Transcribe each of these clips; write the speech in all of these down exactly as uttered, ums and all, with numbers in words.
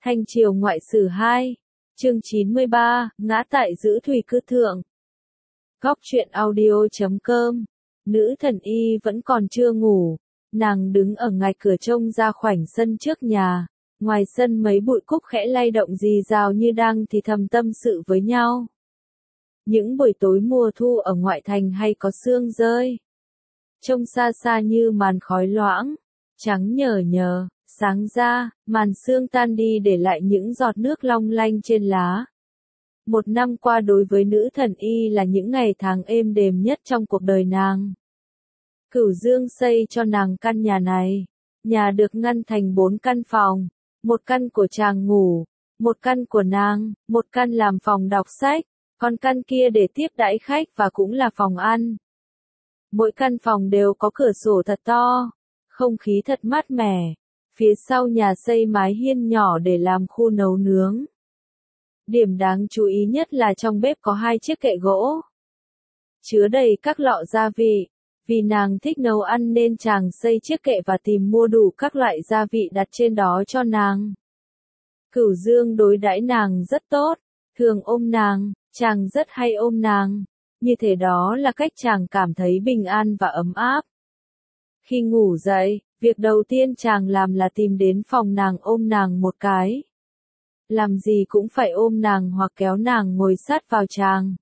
Thanh Triều Ngoại Sử hai, chương chín mươi ba, ngã tại giữ thủy cư thượng. Góc truyện audio chấm com. Nữ thần y vẫn còn chưa ngủ, nàng đứng ở ngoài cửa trông ra khoảnh sân trước nhà, ngoài sân mấy bụi cúc khẽ lay động rì rào như đang thì thầm tâm sự với nhau. Những buổi tối mùa thu ở ngoại thành hay có sương rơi, trông xa xa như màn khói loãng, trắng nhờ nhờ. Sáng ra, màn sương tan đi để lại những giọt nước long lanh trên lá. Một năm qua đối với nữ thần y là những ngày tháng êm đềm nhất trong cuộc đời nàng. Cửu Dương xây cho nàng căn nhà này. Nhà được ngăn thành bốn căn phòng. Một căn của chàng ngủ, một căn của nàng, một căn làm phòng đọc sách, còn căn kia để tiếp đãi khách và cũng là phòng ăn. Mỗi căn phòng đều có cửa sổ thật to, không khí thật mát mẻ. Phía sau nhà xây mái hiên nhỏ để làm khu nấu nướng. Điểm đáng chú ý nhất là trong bếp có hai chiếc kệ gỗ, chứa đầy các lọ gia vị. Vì nàng thích nấu ăn nên chàng xây chiếc kệ và tìm mua đủ các loại gia vị đặt trên đó cho nàng. Cửu Dương đối đãi nàng rất tốt, thường ôm nàng, chàng rất hay ôm nàng. Như thế đó là cách chàng cảm thấy bình an và ấm áp. Khi ngủ dậy, việc đầu tiên chàng làm là tìm đến phòng nàng ôm nàng một cái. Làm gì cũng phải ôm nàng hoặc kéo nàng ngồi sát vào chàng.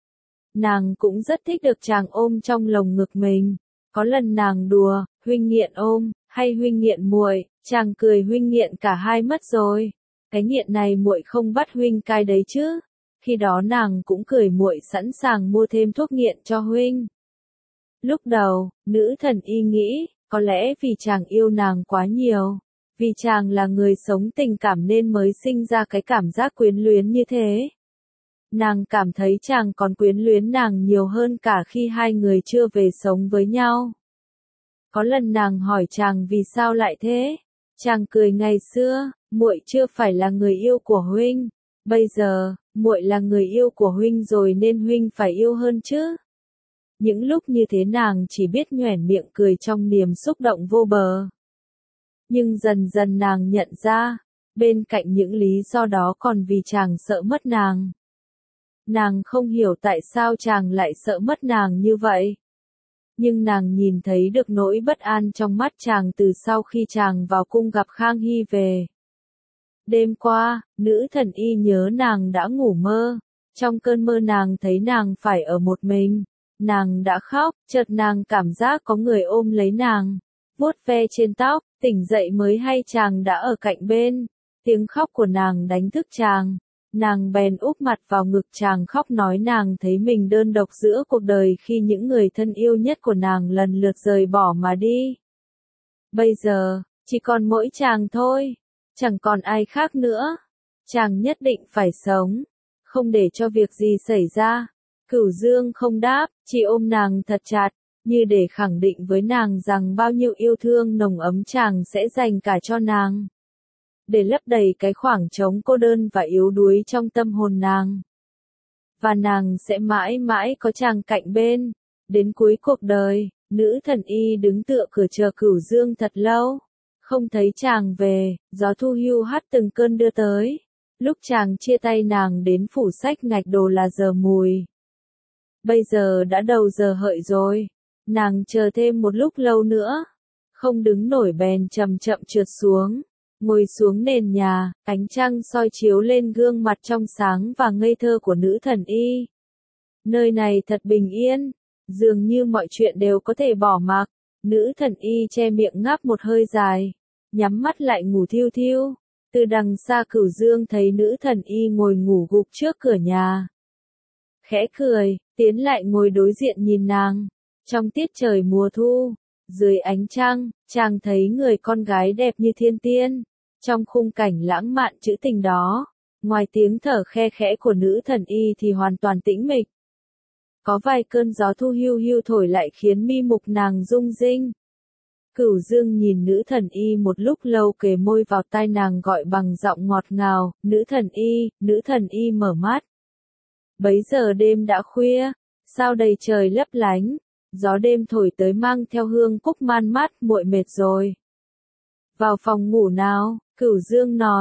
Nàng cũng rất thích được chàng ôm trong lồng ngực mình. Có lần nàng đùa, huynh nghiện ôm, hay huynh nghiện muội, chàng cười huynh nghiện cả hai mất rồi. Cái nghiện này muội không bắt huynh cai đấy chứ. Khi đó nàng cũng cười muội sẵn sàng mua thêm thuốc nghiện cho huynh. Lúc đầu, nữ thần y nghĩ, có lẽ vì chàng yêu nàng quá nhiều, vì chàng là người sống tình cảm nên mới sinh ra cái cảm giác quyến luyến như thế. Nàng cảm thấy chàng còn quyến luyến nàng nhiều hơn cả khi hai người chưa về sống với nhau. Có lần nàng hỏi chàng vì sao lại thế, chàng cười ngày xưa, muội chưa phải là người yêu của huynh, bây giờ, muội là người yêu của huynh rồi nên huynh phải yêu hơn chứ. Những lúc như thế nàng chỉ biết nhoẻn miệng cười trong niềm xúc động vô bờ. Nhưng dần dần nàng nhận ra, bên cạnh những lý do đó còn vì chàng sợ mất nàng. Nàng không hiểu tại sao chàng lại sợ mất nàng như vậy. Nhưng nàng nhìn thấy được nỗi bất an trong mắt chàng từ sau khi chàng vào cung gặp Khang Hy về. Đêm qua, nữ thần y nhớ nàng đã ngủ mơ. Trong cơn mơ nàng thấy nàng phải ở một mình. Nàng đã khóc, chợt nàng cảm giác có người ôm lấy nàng, vuốt ve trên tóc, tỉnh dậy mới hay chàng đã ở cạnh bên. Tiếng khóc của nàng đánh thức chàng, nàng bèn úp mặt vào ngực chàng khóc nói nàng thấy mình đơn độc giữa cuộc đời khi những người thân yêu nhất của nàng lần lượt rời bỏ mà đi. Bây giờ, chỉ còn mỗi chàng thôi, chẳng còn ai khác nữa. Chàng nhất định phải sống, không để cho việc gì xảy ra. Cửu Dương không đáp, chỉ ôm nàng thật chặt, như để khẳng định với nàng rằng bao nhiêu yêu thương nồng ấm chàng sẽ dành cả cho nàng. Để lấp đầy cái khoảng trống cô đơn và yếu đuối trong tâm hồn nàng. Và nàng sẽ mãi mãi có chàng cạnh bên, đến cuối cuộc đời. Nữ thần y đứng tựa cửa chờ Cửu Dương thật lâu, không thấy chàng về, gió thu hiu hắt từng cơn đưa tới. Lúc chàng chia tay nàng đến phủ sách ngạch đồ là giờ mùi. Bây giờ đã đầu giờ hợi rồi, nàng chờ thêm một lúc lâu nữa, không đứng nổi bèn chậm chậm trượt xuống, ngồi xuống nền nhà, ánh trăng soi chiếu lên gương mặt trong sáng và ngây thơ của nữ thần y. Nơi này thật bình yên, dường như mọi chuyện đều có thể bỏ mặc. Nữ thần y che miệng ngáp một hơi dài, nhắm mắt lại ngủ thiêu thiêu. Từ đằng xa Cửu Dương thấy nữ thần y ngồi ngủ gục trước cửa nhà. Khẽ cười, tiến lại ngồi đối diện nhìn nàng. Trong tiết trời mùa thu, dưới ánh trăng, chàng thấy người con gái đẹp như thiên tiên. Trong khung cảnh lãng mạn trữ tình đó, ngoài tiếng thở khe khẽ của nữ thần y thì hoàn toàn tĩnh mịch. Có vài cơn gió thu hiu hiu thổi lại khiến mi mục nàng rung rinh. Cửu Dương nhìn nữ thần y một lúc lâu kề môi vào tai nàng gọi bằng giọng ngọt ngào, nữ thần y, nữ thần y mở mắt. Bấy giờ đêm đã khuya, sao đầy trời lấp lánh, gió đêm thổi tới mang theo hương cúc man mát, muội mệt rồi. Vào phòng ngủ nào, Cửu Dương nói,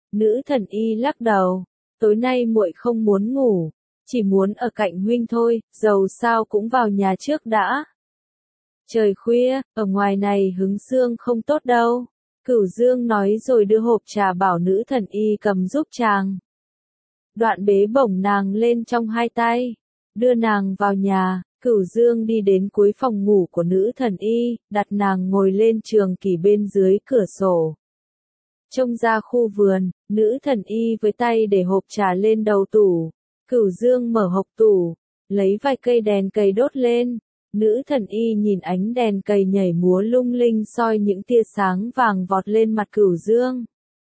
Nữ thần y lắc đầu, tối nay muội không muốn ngủ, chỉ muốn ở cạnh huynh thôi, dầu sao cũng vào nhà trước đã. Trời khuya, ở ngoài này hứng sương không tốt đâu. Cửu Dương nói rồi đưa hộp trà bảo nữ thần y cầm giúp chàng. Đoạn bế bổng nàng lên trong hai tay, đưa nàng vào nhà. Cửu Dương đi đến cuối phòng ngủ của nữ thần y, đặt nàng ngồi lên trường kỷ bên dưới cửa sổ. Trông ra khu vườn, nữ thần y với tay để hộp trà lên đầu tủ. Cửu Dương mở hộc tủ, lấy vài cây đèn cầy đốt lên. Nữ thần y nhìn ánh đèn cầy nhảy múa lung linh soi những tia sáng vàng vọt lên mặt Cửu Dương.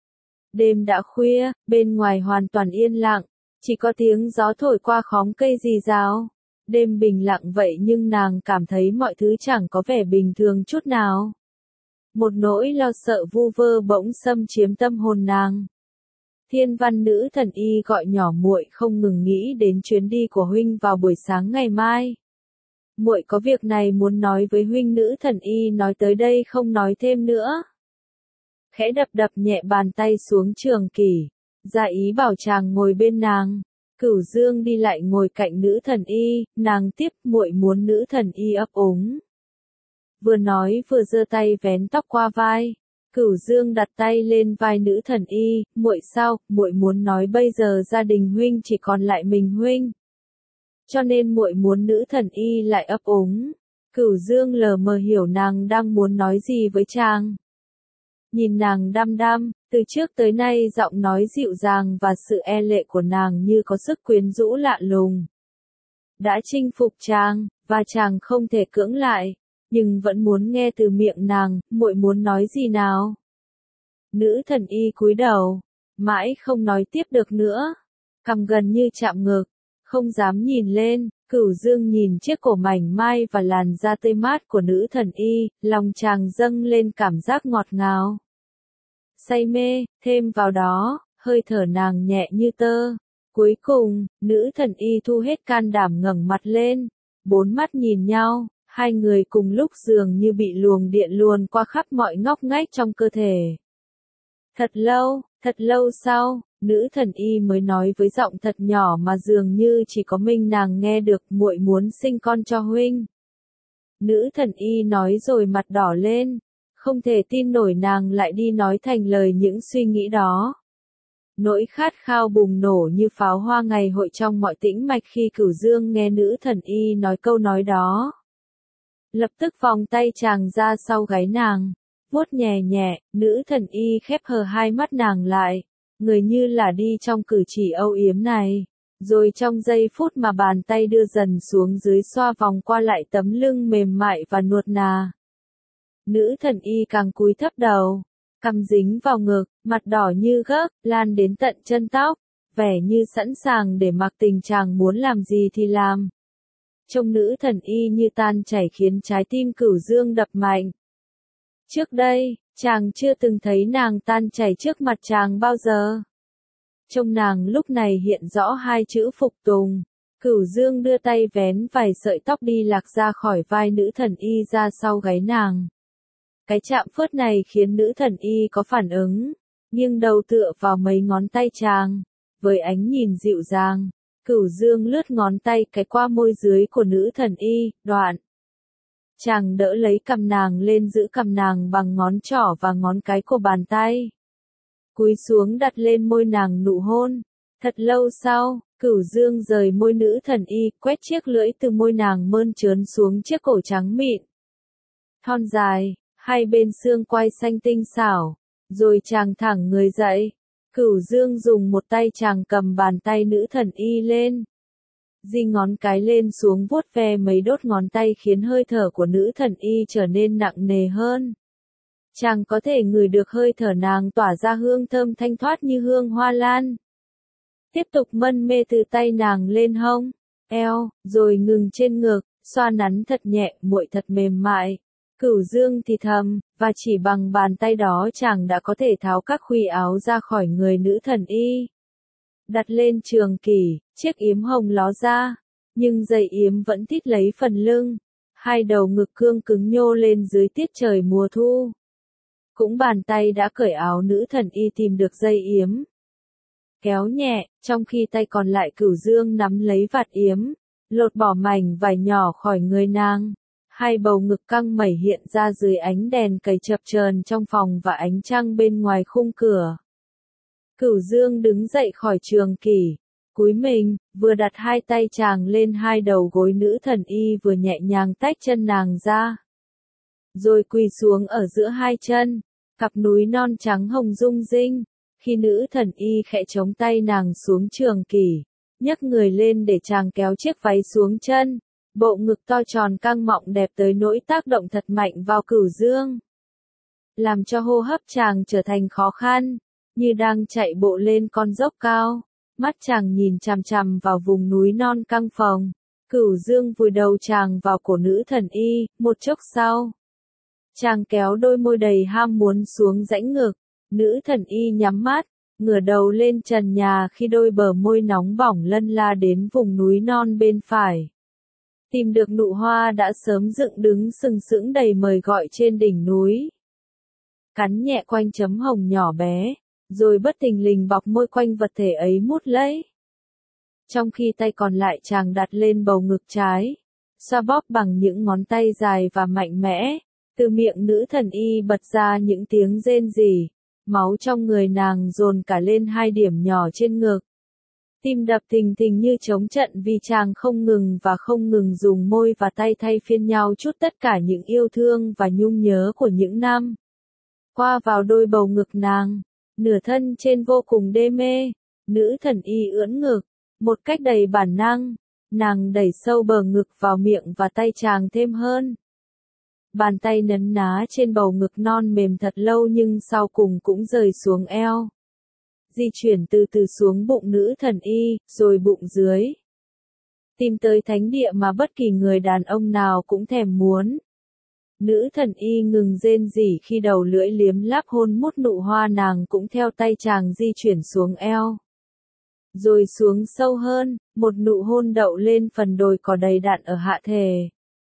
Đêm đã khuya, bên ngoài hoàn toàn yên lặng, chỉ có tiếng gió thổi qua khóm cây rì rào. Đêm bình lặng vậy nhưng nàng cảm thấy mọi thứ chẳng có vẻ bình thường chút nào. Một nỗi lo sợ vu vơ bỗng xâm chiếm tâm hồn nàng. Thiên văn nữ thần y gọi nhỏ muội không ngừng nghĩ đến chuyến đi của huynh vào buổi sáng ngày mai. Muội có việc này muốn nói với huynh. Nữ thần y nói tới đây không nói thêm nữa. Khẽ đập đập nhẹ bàn tay xuống trường kỷ, ra ý bảo chàng ngồi bên nàng. Cửu Dương đi lại ngồi cạnh nữ thần y, nàng tiếp muội muốn nữ thần y ấp úng. Vừa nói vừa giơ tay vén tóc qua vai. Cửu Dương đặt tay lên vai nữ thần y, muội sao, muội muốn nói bây giờ gia đình huynh chỉ còn lại mình huynh. Cho nên muội muốn nữ thần y lại ấp úng. Cửu Dương lờ mờ hiểu nàng đang muốn nói gì với chàng. Nhìn nàng đăm đăm, từ trước tới nay giọng nói dịu dàng và sự e lệ của nàng như có sức quyến rũ lạ lùng. Đã chinh phục chàng, và chàng không thể cưỡng lại, nhưng vẫn muốn nghe từ miệng nàng, muội muốn nói gì nào. Nữ thần y cúi đầu, mãi không nói tiếp được nữa, cằm gần như chạm ngực, không dám nhìn lên. Cửu Dương nhìn chiếc cổ mảnh mai và làn da tươi mát của nữ thần y, lòng chàng dâng lên cảm giác ngọt ngào. Say mê, thêm vào đó, hơi thở nàng nhẹ như tơ. Cuối cùng, nữ thần y thu hết can đảm ngẩng mặt lên, bốn mắt nhìn nhau, hai người cùng lúc dường như bị luồng điện luồn qua khắp mọi ngóc ngách trong cơ thể. Thật lâu, thật lâu sau, nữ thần y mới nói với giọng thật nhỏ mà dường như chỉ có mình nàng nghe được, muội muốn sinh con cho huynh. Nữ thần y nói rồi mặt đỏ lên, không thể tin nổi nàng lại đi nói thành lời những suy nghĩ đó. Nỗi khát khao bùng nổ như pháo hoa ngày hội trong mọi tĩnh mạch khi Cửu Dương nghe nữ thần y nói câu nói đó. Lập tức vòng tay chàng ra sau gáy nàng, vuốt nhẹ nhẹ, nữ thần y khép hờ hai mắt nàng lại, người như là đi trong cử chỉ âu yếm này, rồi trong giây phút mà bàn tay đưa dần xuống dưới xoa vòng qua lại tấm lưng mềm mại và nuột nà. Nữ thần y càng cúi thấp đầu, cằm dính vào ngực, mặt đỏ như gấc, lan đến tận chân tóc, vẻ như sẵn sàng để mặc tình chàng muốn làm gì thì làm. Trông nữ thần y như tan chảy khiến trái tim Cửu Dương đập mạnh. Trước đây, chàng chưa từng thấy nàng tan chảy trước mặt chàng bao giờ. Trông nàng lúc này hiện rõ hai chữ phục tùng. Cửu Dương đưa tay vén vài sợi tóc đi lạc ra khỏi vai nữ thần y ra sau gáy nàng. Cái chạm phớt này khiến nữ thần y có phản ứng, nghiêng đầu tựa vào mấy ngón tay chàng. Với ánh nhìn dịu dàng, Cửu Dương lướt ngón tay cái qua môi dưới của nữ thần y, đoạn. Chàng đỡ lấy cằm nàng lên giữ cằm nàng bằng ngón trỏ và ngón cái của bàn tay. Cúi xuống đặt lên môi nàng nụ hôn. Thật lâu sau, Cửu Dương rời môi nữ thần y, quét chiếc lưỡi từ môi nàng mơn trớn xuống chiếc cổ trắng mịn. Thon dài, hai bên xương quai xanh tinh xảo, rồi chàng thẳng người dậy. Cửu Dương dùng một tay chàng cầm bàn tay nữ thần y lên. Di ngón cái lên xuống vuốt ve mấy đốt ngón tay khiến hơi thở của nữ thần y trở nên nặng nề hơn. Chàng có thể ngửi được hơi thở nàng tỏa ra hương thơm thanh thoát như hương hoa lan. Tiếp tục mân mê từ tay nàng lên hông, eo, rồi ngừng trên ngực, xoa nắn thật nhẹ, muội thật mềm mại. Cửu Dương thì thầm, và chỉ bằng bàn tay đó chàng đã có thể tháo các khuy áo ra khỏi người nữ thần y. Đặt lên trường kỷ, chiếc yếm hồng ló ra, nhưng dây yếm vẫn thít lấy phần lưng. Hai đầu ngực cương cứng nhô lên dưới tiết trời mùa thu. Cũng bàn tay đã cởi áo nữ thần y tìm được dây yếm, kéo nhẹ, trong khi tay còn lại Cửu Dương nắm lấy vạt yếm, lột bỏ mảnh vải nhỏ khỏi người nàng. Hai bầu ngực căng mẩy hiện ra dưới ánh đèn cầy chập chờn trong phòng và ánh trăng bên ngoài khung cửa. Cửu Dương đứng dậy khỏi trường kỷ, cúi mình, vừa đặt hai tay chàng lên hai đầu gối nữ thần y vừa nhẹ nhàng tách chân nàng ra. Rồi quỳ xuống ở giữa hai chân, cặp núi non trắng hồng rung rinh, khi nữ thần y khẽ chống tay nàng xuống trường kỷ, nhấc người lên để chàng kéo chiếc váy xuống chân, bộ ngực to tròn căng mọng đẹp tới nỗi tác động thật mạnh vào Cửu Dương. Làm cho hô hấp chàng trở thành khó khăn, như đang chạy bộ lên con dốc cao, mắt chàng nhìn chằm chằm vào vùng núi non căng phồng. Cửu Dương vùi đầu chàng vào cổ nữ thần y, một chốc sau. Chàng kéo đôi môi đầy ham muốn xuống rãnh ngực, nữ thần y nhắm mắt, ngửa đầu lên trần nhà khi đôi bờ môi nóng bỏng lân la đến vùng núi non bên phải. Tìm được nụ hoa đã sớm dựng đứng sừng sững đầy mời gọi trên đỉnh núi. Cắn nhẹ quanh chấm hồng nhỏ bé, rồi bất thình lình bọc môi quanh vật thể ấy mút lấy. Trong khi tay còn lại chàng đặt lên bầu ngực trái, xoa bóp bằng những ngón tay dài và mạnh mẽ, từ miệng nữ thần y bật ra những tiếng rên rỉ, máu trong người nàng dồn cả lên hai điểm nhỏ trên ngực. Tim đập thình thình như trống trận vì chàng không ngừng và không ngừng dùng môi và tay thay phiên nhau trút tất cả những yêu thương và nhung nhớ của những năm qua vào đôi bầu ngực nàng. Nửa thân trên vô cùng đê mê, nữ thần y ưỡn ngực, một cách đầy bản năng, nàng đẩy sâu bờ ngực vào miệng và tay chàng thêm hơn. Bàn tay nấn ná trên bầu ngực non mềm thật lâu nhưng sau cùng cũng rời xuống eo. Di chuyển từ từ xuống bụng nữ thần y, rồi bụng dưới. Tìm tới thánh địa mà bất kỳ người đàn ông nào cũng thèm muốn. Nữ thần y ngừng rên rỉ khi đầu lưỡi liếm láp hôn mút nụ hoa nàng cũng theo tay chàng di chuyển xuống eo. Rồi xuống sâu hơn, một nụ hôn đậu lên phần đồi cỏ đầy đặn ở hạ thể.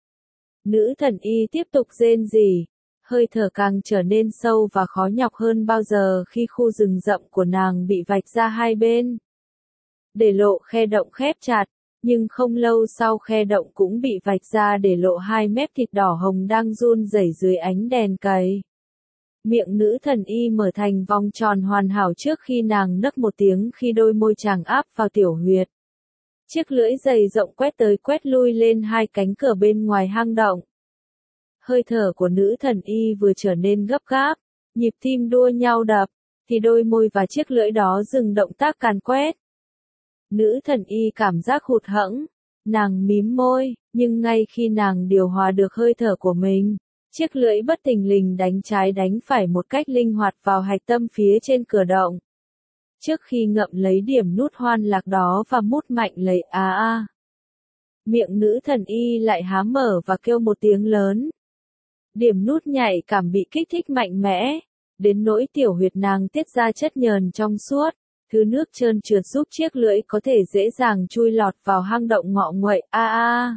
Nữ thần y tiếp tục rên rỉ, hơi thở càng trở nên sâu và khó nhọc hơn bao giờ khi khu rừng rậm của nàng bị vạch ra hai bên. Để lộ khe động khép chặt. Nhưng không lâu sau khe động cũng bị vạch ra để lộ hai mép thịt đỏ hồng đang run rẩy dưới ánh đèn cầy. Miệng nữ thần y mở thành vòng tròn hoàn hảo trước khi nàng nấc một tiếng khi đôi môi chàng áp vào tiểu huyệt. Chiếc lưỡi dày rộng quét tới quét lui lên hai cánh cửa bên ngoài hang động. Hơi thở của nữ thần y vừa trở nên gấp gáp, nhịp tim đua nhau đập, thì đôi môi và chiếc lưỡi đó dừng động tác càn quét. Nữ thần y cảm giác hụt hẫng, nàng mím môi, nhưng ngay khi nàng điều hòa được hơi thở của mình, chiếc lưỡi bất thình lình đánh trái đánh phải một cách linh hoạt vào hạch tâm phía trên cửa động. Trước khi ngậm lấy điểm nút hoan lạc đó và mút mạnh lấy á a. Miệng nữ thần y lại há mở và kêu một tiếng lớn. Điểm nút nhạy cảm bị kích thích mạnh mẽ, đến nỗi tiểu huyệt nàng tiết ra chất nhờn trong suốt. Thứ nước trơn trượt giúp chiếc lưỡi có thể dễ dàng chui lọt vào hang động ngọ nguậy. A a.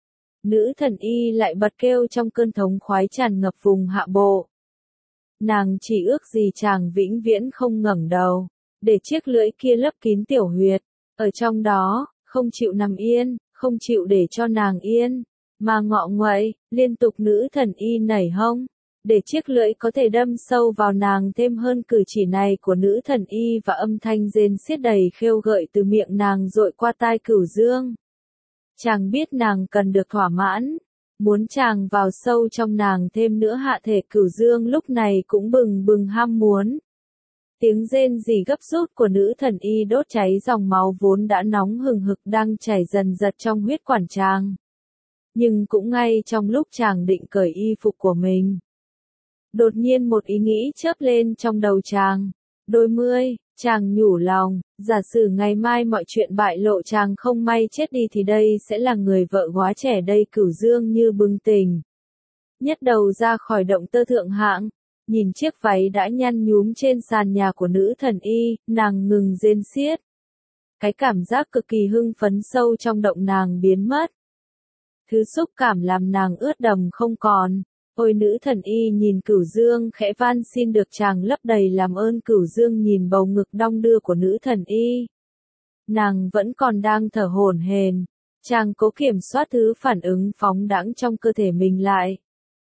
Nữ thần y lại bật kêu trong cơn thống khoái tràn ngập vùng hạ bộ. Nàng chỉ ước gì chàng vĩnh viễn không ngẩng đầu, để chiếc lưỡi kia lấp kín tiểu huyệt, ở trong đó, không chịu nằm yên, không chịu để cho nàng yên, mà ngọ nguậy, liên tục nữ thần y nảy hông. Để chiếc lưỡi có thể đâm sâu vào nàng thêm hơn. Cử chỉ này của nữ thần y và âm thanh rên xiết đầy khêu gợi từ miệng nàng dội qua tai Cửu Dương. Chàng biết nàng cần được thỏa mãn, muốn chàng vào sâu trong nàng thêm nữa. Hạ thể Cửu Dương lúc này cũng bừng bừng ham muốn. Tiếng rên rỉ gấp rút của nữ thần y đốt cháy dòng máu vốn đã nóng hừng hực đang chảy dần dật trong huyết quản chàng. Nhưng cũng ngay trong lúc chàng định cởi y phục của mình, đột nhiên một ý nghĩ chớp lên trong đầu chàng. Đôi mươi, chàng nhủ lòng, giả sử ngày mai mọi chuyện bại lộ chàng không may chết đi thì đây sẽ là người vợ quá trẻ đây. Cửu Dương như bừng tỉnh, nhấc đầu ra khỏi động tơ thượng hạng, nhìn chiếc váy đã nhăn nhúm trên sàn nhà của nữ thần y, nàng ngừng rên xiết. Cái cảm giác cực kỳ hưng phấn sâu trong động nàng biến mất. Thứ xúc cảm làm nàng ướt đầm không còn. Ôi nữ thần y nhìn Cửu Dương khẽ van xin được chàng lấp đầy làm ơn. Cửu Dương nhìn bầu ngực đong đưa của nữ thần y. Nàng vẫn còn đang thở hổn hển, chàng cố kiểm soát thứ phản ứng phóng đãng trong cơ thể mình lại.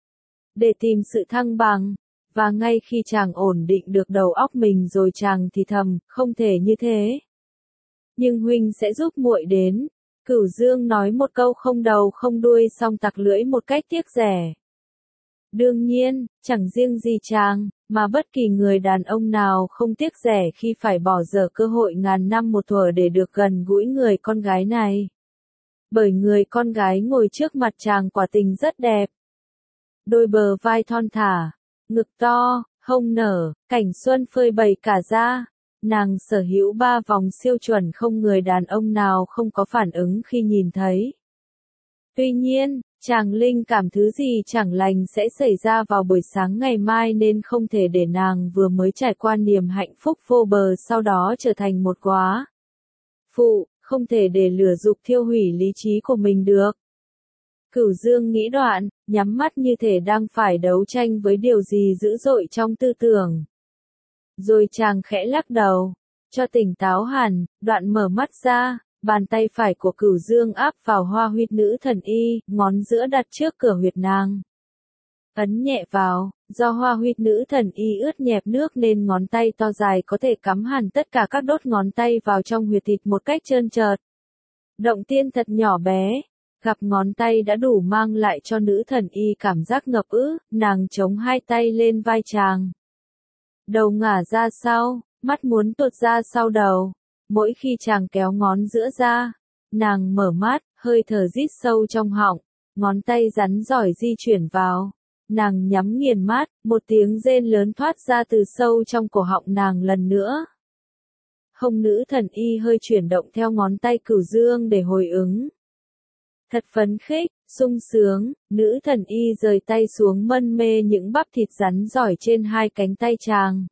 Để tìm sự thăng bằng, và ngay khi chàng ổn định được đầu óc mình rồi chàng thì thầm, không thể như thế. Nhưng huynh sẽ giúp muội đến. Cửu Dương nói một câu không đầu không đuôi xong tặc lưỡi một cách tiếc rẻ. Đương nhiên, chẳng riêng gì chàng, mà bất kỳ người đàn ông nào không tiếc rẻ khi phải bỏ dở cơ hội ngàn năm một thuở để được gần gũi người con gái này. Bởi người con gái ngồi trước mặt chàng quả tình rất đẹp. Đôi bờ vai thon thả, ngực to, hông nở, cảnh xuân phơi bày cả ra. Nàng sở hữu ba vòng siêu chuẩn không người đàn ông nào không có phản ứng khi nhìn thấy. Tuy nhiên, chàng linh cảm thứ gì chẳng lành sẽ xảy ra vào buổi sáng ngày mai nên không thể để nàng vừa mới trải qua niềm hạnh phúc vô bờ sau đó trở thành một quá phụ, không thể để lửa dục thiêu hủy lý trí của mình được. Cửu Dương nghĩ đoạn, nhắm mắt như thể đang phải đấu tranh với điều gì dữ dội trong tư tưởng. Rồi chàng khẽ lắc đầu, cho tỉnh táo hẳn, đoạn mở mắt ra, bàn tay phải của Cửu Dương áp vào hoa huyệt nữ thần y, ngón giữa đặt trước cửa huyệt nàng. Ấn nhẹ vào, do hoa huyệt nữ thần y ướt nhẹp nước nên ngón tay to dài có thể cắm hẳn tất cả các đốt ngón tay vào trong huyệt thịt một cách trơn trượt. Động tiên thật nhỏ bé, gặp ngón tay đã đủ mang lại cho nữ thần y cảm giác ngập ứ, nàng chống hai tay lên vai chàng. Đầu ngả ra sau, mắt muốn tuột ra sau đầu. Mỗi khi chàng kéo ngón giữa ra, nàng mở mắt, hơi thở rít sâu trong họng, ngón tay rắn giỏi di chuyển vào. Nàng nhắm nghiền mắt, một tiếng rên lớn thoát ra từ sâu trong cổ họng nàng lần nữa. Hông nữ thần y hơi chuyển động theo ngón tay Cửu Dương để hồi ứng. Thật phấn khích, sung sướng, nữ thần y rời tay xuống mân mê những bắp thịt rắn giỏi trên hai cánh tay chàng.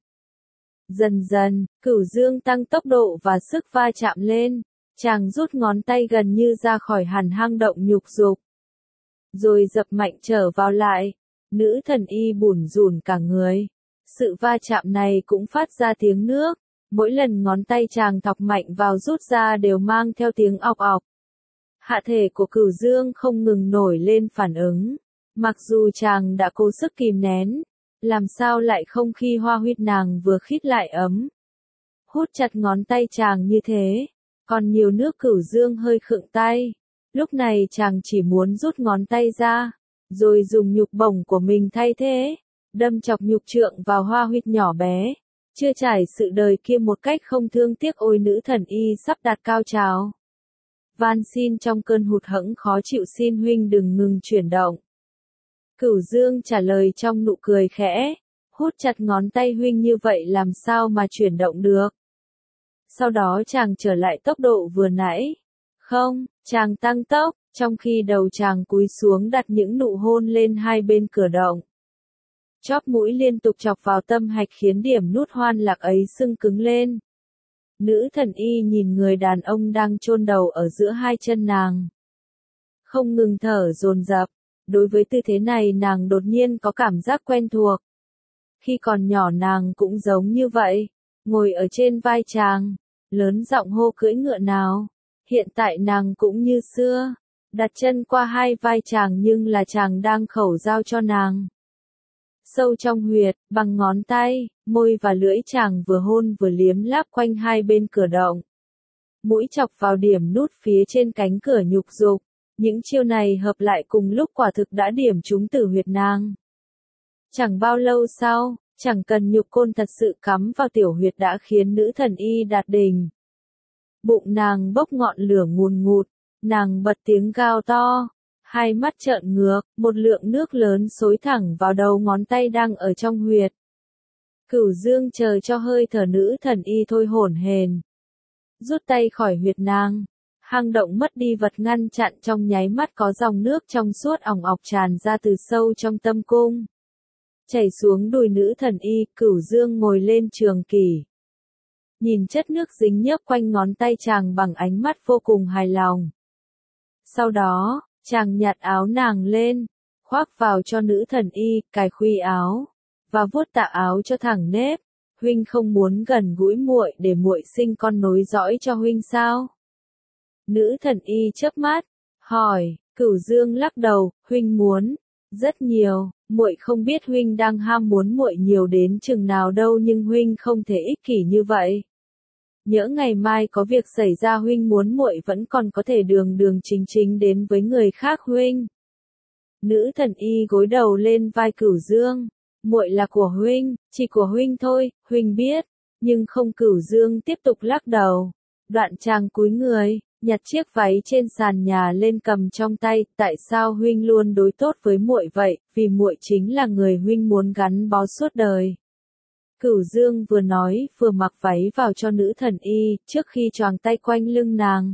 Dần dần, Cửu Dương tăng tốc độ và sức va chạm lên, chàng rút ngón tay gần như ra khỏi hẳn hang động nhục dục. Rồi dập mạnh trở vào lại, nữ thần y bủn rủn cả người. Sự va chạm này cũng phát ra tiếng nước, mỗi lần ngón tay chàng thọc mạnh vào rút ra đều mang theo tiếng ọc ọc. Hạ thể của Cửu Dương không ngừng nổi lên phản ứng, mặc dù chàng đã cố sức kìm nén. Làm sao lại không khi hoa huyệt nàng vừa khít lại ấm. Hút chặt ngón tay chàng như thế, còn nhiều nước Cửu Dương hơi khựng tay. Lúc này chàng chỉ muốn rút ngón tay ra, rồi dùng nhục bổng của mình thay thế, đâm chọc nhục trượng vào hoa huyệt nhỏ bé. Chưa trải sự đời kia một cách không thương tiếc ôi nữ thần y sắp đạt cao trào. Van xin trong cơn hụt hẫng khó chịu xin huynh đừng ngừng chuyển động. Cửu Dương trả lời trong nụ cười khẽ, hút chặt ngón tay huynh như vậy làm sao mà chuyển động được. Sau đó chàng trở lại tốc độ vừa nãy. Không, chàng tăng tốc, trong khi đầu chàng cúi xuống đặt những nụ hôn lên hai bên cửa động. Chóp mũi liên tục chọc vào tâm hạch khiến điểm nút hoan lạc ấy sưng cứng lên. Nữ thần y nhìn người đàn ông đang chôn đầu ở giữa hai chân nàng. Không ngừng thở dồn dập. Đối với tư thế này nàng đột nhiên có cảm giác quen thuộc. Khi còn nhỏ nàng cũng giống như vậy, ngồi ở trên vai chàng, lớn giọng hô cưỡi ngựa nào. Hiện tại nàng cũng như xưa, đặt chân qua hai vai chàng nhưng là chàng đang khẩu giao cho nàng. Sâu trong huyệt, bằng ngón tay, môi và lưỡi chàng vừa hôn vừa liếm láp quanh hai bên cửa động. Mũi chọc vào điểm nút phía trên cánh cửa nhục dục. Những chiêu này hợp lại cùng lúc quả thực đã điểm trúng tử huyệt nàng. Chẳng bao lâu sau, chẳng cần nhục côn thật sự cắm vào tiểu huyệt đã khiến nữ thần y đạt đỉnh. Bụng nàng bốc ngọn lửa ngùn ngụt, nàng bật tiếng gào to, hai mắt trợn ngược, một lượng nước lớn xối thẳng vào đầu ngón tay đang ở trong huyệt. Cửu Dương chờ cho hơi thở nữ thần y thôi hổn hển, rút tay khỏi huyệt nàng. Hang động mất đi vật ngăn chặn trong nháy mắt có dòng nước trong suốt ỏng ọc tràn ra từ sâu trong tâm cung. Chảy xuống đùi nữ thần y, Cửu Dương ngồi lên trường kỷ. Nhìn chất nước dính nhớp quanh ngón tay chàng bằng ánh mắt vô cùng hài lòng. Sau đó, chàng nhặt áo nàng lên, khoác vào cho nữ thần y, cài khuy áo, và vuốt tà áo cho thẳng nếp. Huynh không muốn gần gũi muội để muội sinh con nối dõi cho huynh sao? Nữ thần y chớp mắt, hỏi, Cửu Dương lắc đầu, huynh muốn rất nhiều, muội không biết huynh đang ham muốn muội nhiều đến chừng nào đâu, nhưng huynh không thể ích kỷ như vậy. Nhỡ ngày mai có việc xảy ra, huynh muốn muội vẫn còn có thể đường đường chính chính đến với người khác huynh. Nữ thần y gối đầu lên vai Cửu Dương, muội là của huynh, chỉ của huynh thôi, huynh biết, nhưng không. Cửu Dương tiếp tục lắc đầu. Đoạn chàng cúi người, nhặt chiếc váy trên sàn nhà lên cầm trong tay, tại sao huynh luôn đối tốt với muội vậy, vì muội chính là người huynh muốn gắn bó suốt đời. Cửu Dương vừa nói, vừa mặc váy vào cho nữ thần y, trước khi choàng tay quanh lưng nàng.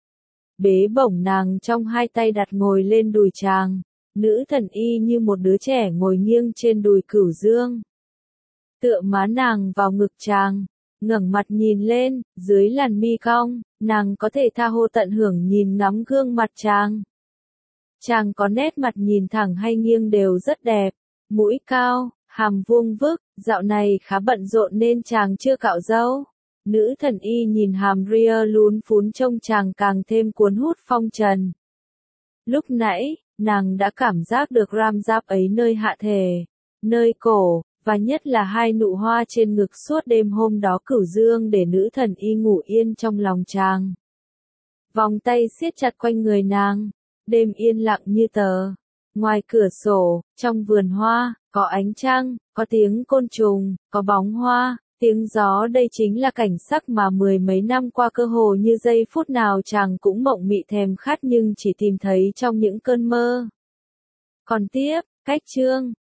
Bế bổng nàng trong hai tay đặt ngồi lên đùi chàng, nữ thần y như một đứa trẻ ngồi nghiêng trên đùi Cửu Dương. Tựa má nàng vào ngực chàng, ngẩng mặt nhìn lên, dưới làn mi cong, nàng có thể tha hồ tận hưởng nhìn ngắm gương mặt chàng. Chàng có nét mặt nhìn thẳng hay nghiêng đều rất đẹp, mũi cao, hàm vuông vức, dạo này khá bận rộn nên chàng chưa cạo râu. Nữ thần y nhìn hàm ria lún phún trông chàng càng thêm cuốn hút phong trần. Lúc nãy, nàng đã cảm giác được ram giáp ấy nơi hạ thể, nơi cổ, và nhất là hai nụ hoa trên ngực suốt đêm hôm đó. Cửu Dương để nữ thần y ngủ yên trong lòng chàng. Vòng tay siết chặt quanh người nàng, đêm yên lặng như tờ. Ngoài cửa sổ, trong vườn hoa, có ánh trăng, có tiếng côn trùng, có bóng hoa, tiếng gió. Đây chính là cảnh sắc mà mười mấy năm qua cơ hồ như giây phút nào chàng cũng mộng mị thèm khát nhưng chỉ tìm thấy trong những cơn mơ. Còn tiếp, cách chương